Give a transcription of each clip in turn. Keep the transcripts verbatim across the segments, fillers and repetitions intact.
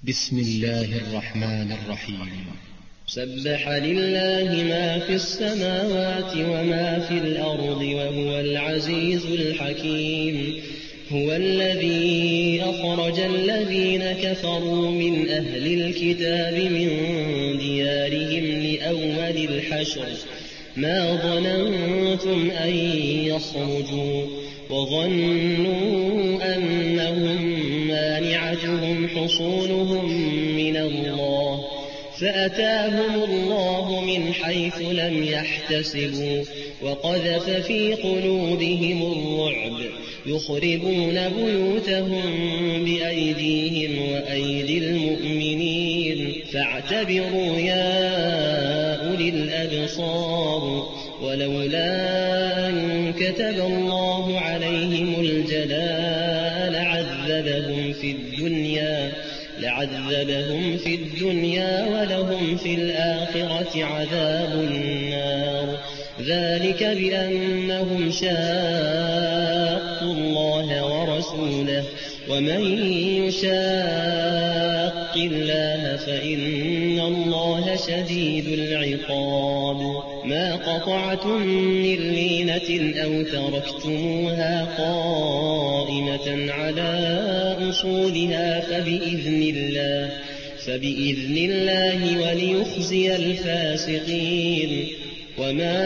بسم الله الرحمن الرحيم. سبح لله ما في السماوات وما في الأرض وهو العزيز الحكيم. هو الذي أخرج الذين كفروا من أهل الكتاب من ديارهم لأول الحشر ما ظننتم أن يخرجوا وظنوا أنهم مانعتهم حصونهم من الله فأتاهم الله من حيث لم يحتسبوا وقذف في قلوبهم الرعب يخربون بيوتهم بأيديهم وأيدي المؤمنين فاعتبروا يا أولي الأبصار. ولولا أن كتب الله عليهم الجلاء لعذبهم في الدنيا لعذبهم في الدنيا ولهم في الآخرة عذاب النار. ذلك بأنهم شاقوا الله ورسوله ومن يشاق الله فإن الله شديد العقاب. ما قطعتم من لينة أو تركتموها قائمة على أصولها فبإذن الله فبإذن الله وليخزي الفاسقين. وما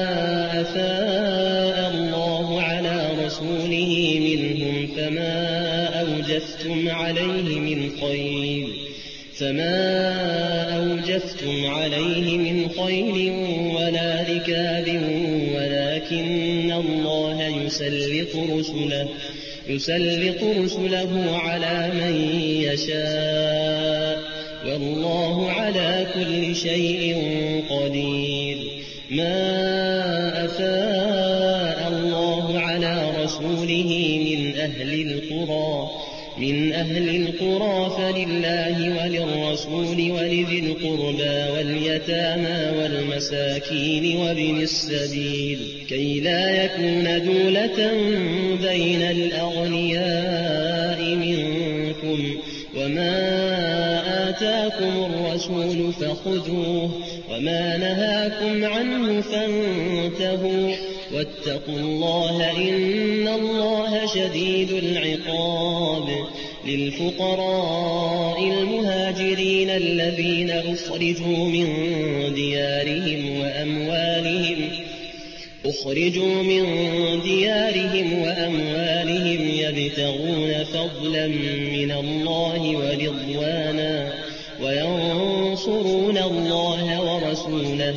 أفاء الله على رسوله منهم فما أوجفتم عليه من خيل فما أوجفتم عليه من خيل ولا ركاب ولكن الله يسلط رسله يسلط رسله على من يشاء والله على كل شيء قدير. ما أفاء الله على رسوله من أهل القرى من أهل القرى فلله وللرسول ولذي القربى واليتامى والمساكين وابن السبيل كي لا يكون دولة بين الأغنياء منكم. وما آتاكم الرسول فخذوه وما نهاكم عنه فانتهوا واتقوا الله إن الله شديد العقاب. للفقراء المهاجرين الذين أخرجوا من ديارهم وأموالهم أخرجوا من ديارهم وأموالهم يبتغون فضلا من الله ورضوانا وينصرون الله ورسوله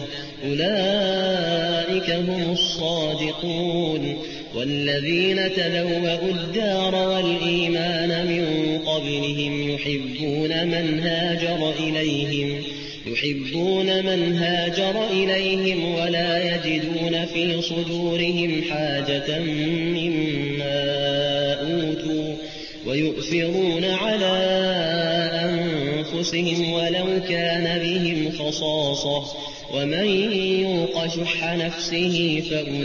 أولئك هم الصادقون. والذين تبوأوا الدار والإيمان من قبلهم يحبون من هاجر إليهم يحبون من هاجر إليهم ولا يجدون في صدورهم حاجة مما أوتوا ويؤثرون على أنفسهم ولو كان بهم خصاصة ومن يوق شح نفسه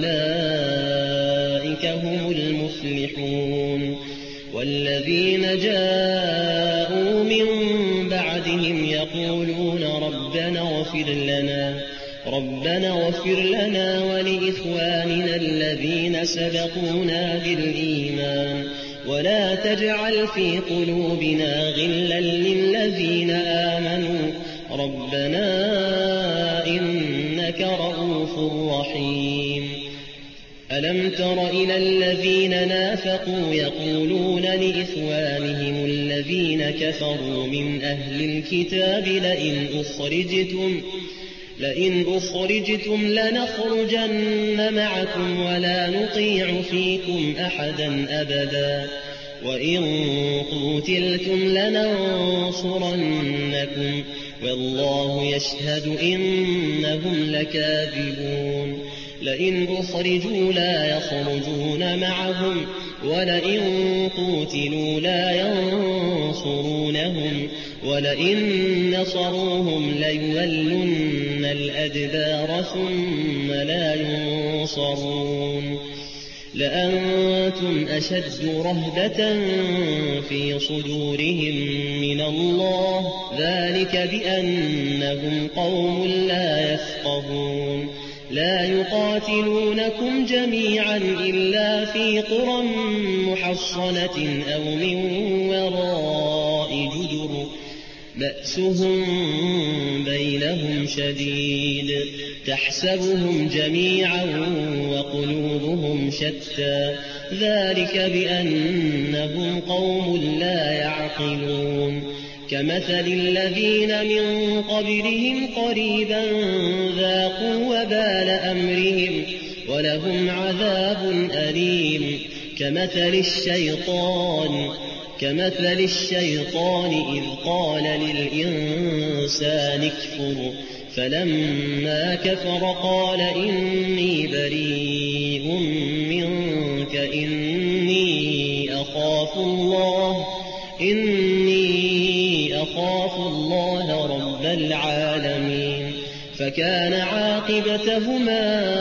فأولئك هم المفلحون. والذين جاءوا من بعدهم يقولون ربنا اغفر لنا ربنا اغفر لنا ولإخواننا الذين سبقونا بالإيمان ولا تجعل في قلوبنا غلا للذين آمنوا ربنا إنك رؤوف رحيم. ألم تر إلى الذين نافقوا يقولون لإخوانهم الذين كفروا من أهل الكتاب لئن أخرجتم لئن أخرجتم لنخرجن معكم ولا نطيع فيكم أحدا أبدا وإن قتلتم لننصرنكم والله يشهد إنهم لكاذبون. لئن أخرجوا لا يخرجون معهم ولئن قتلوا لا ينصرونهم ولئن نصروهم ليولن الأدبار ثم لا ينصرون. لأنتم أشد رهبة في صدورهم من الله ذلك بأنهم قوم لا يفقهون لا يقاتلونكم جميعا إلا في قرى محصنة أو من وراء جدر بأسهم بينهم شديد تحسبهم جميعا وقلوبهم شتى ذلك بأنهم قوم لا يعقلون كمثل الذين من قبلهم قريبا ذاقوا وبال أمرهم ولهم عذاب أليم كمثل الشيطان كمثل الشيطان إذ قال للإنسان اكفر فلما كفر قال إني بريء منك إني أخاف الله إني أخاف الله رب العالمين فكان عاقبتهما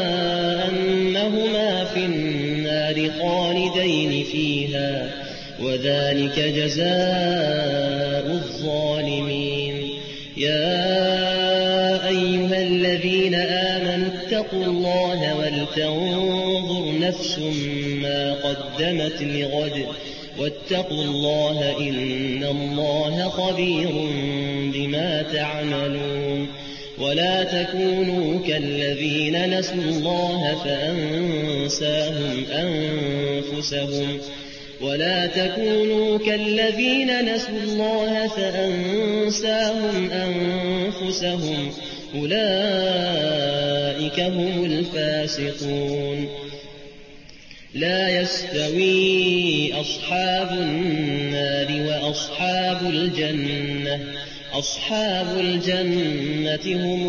أنهما في النار خالدين فيها وذلك جزاء الظالمين يا أيها الذين آمنوا اتقوا الله ولتنظر نفس ما قدمت لغد واتقوا الله إن الله خبير بما تعملون ولا تكونوا كالذين نسوا الله فأنساهم أنفسهم ولا تكونوا كالذين نسوا الله فأنساهم أنفسهم أولئك هم الفاسقون لا يستوي أصحاب النار وأصحاب الجنة أصحاب الجنة هم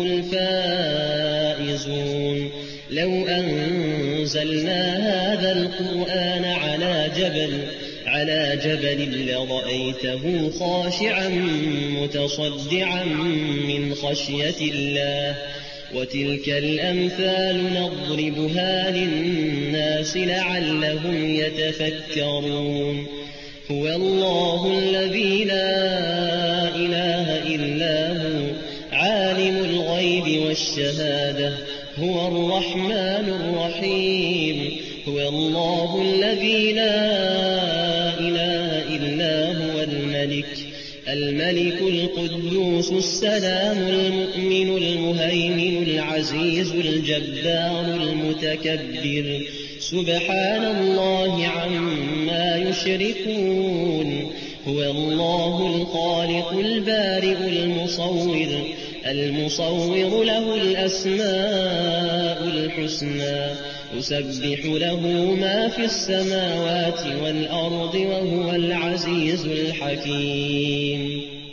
الفائزون لو أنزلنا هذا القرآن على جبل على جبل لرأيته خاشعا متصدعا من خشية الله وتلك الأمثال نضربها للناس لعلهم يتفكرون هو الله الذي لا إله إلا هو عالم الغيب والشهادة هو الرحمن الرحيم هو الله الذي لا إله إلا هو الملك الملك القدوس السلام المؤمن المهيمن العزيز الجبار المتكبر سبحان الله عما يشركون هو الله الخالق البارئ المصور المصور له الأسماء الحسنى يسبح له ما في السماوات والأرض وهو العزيز الحكيم.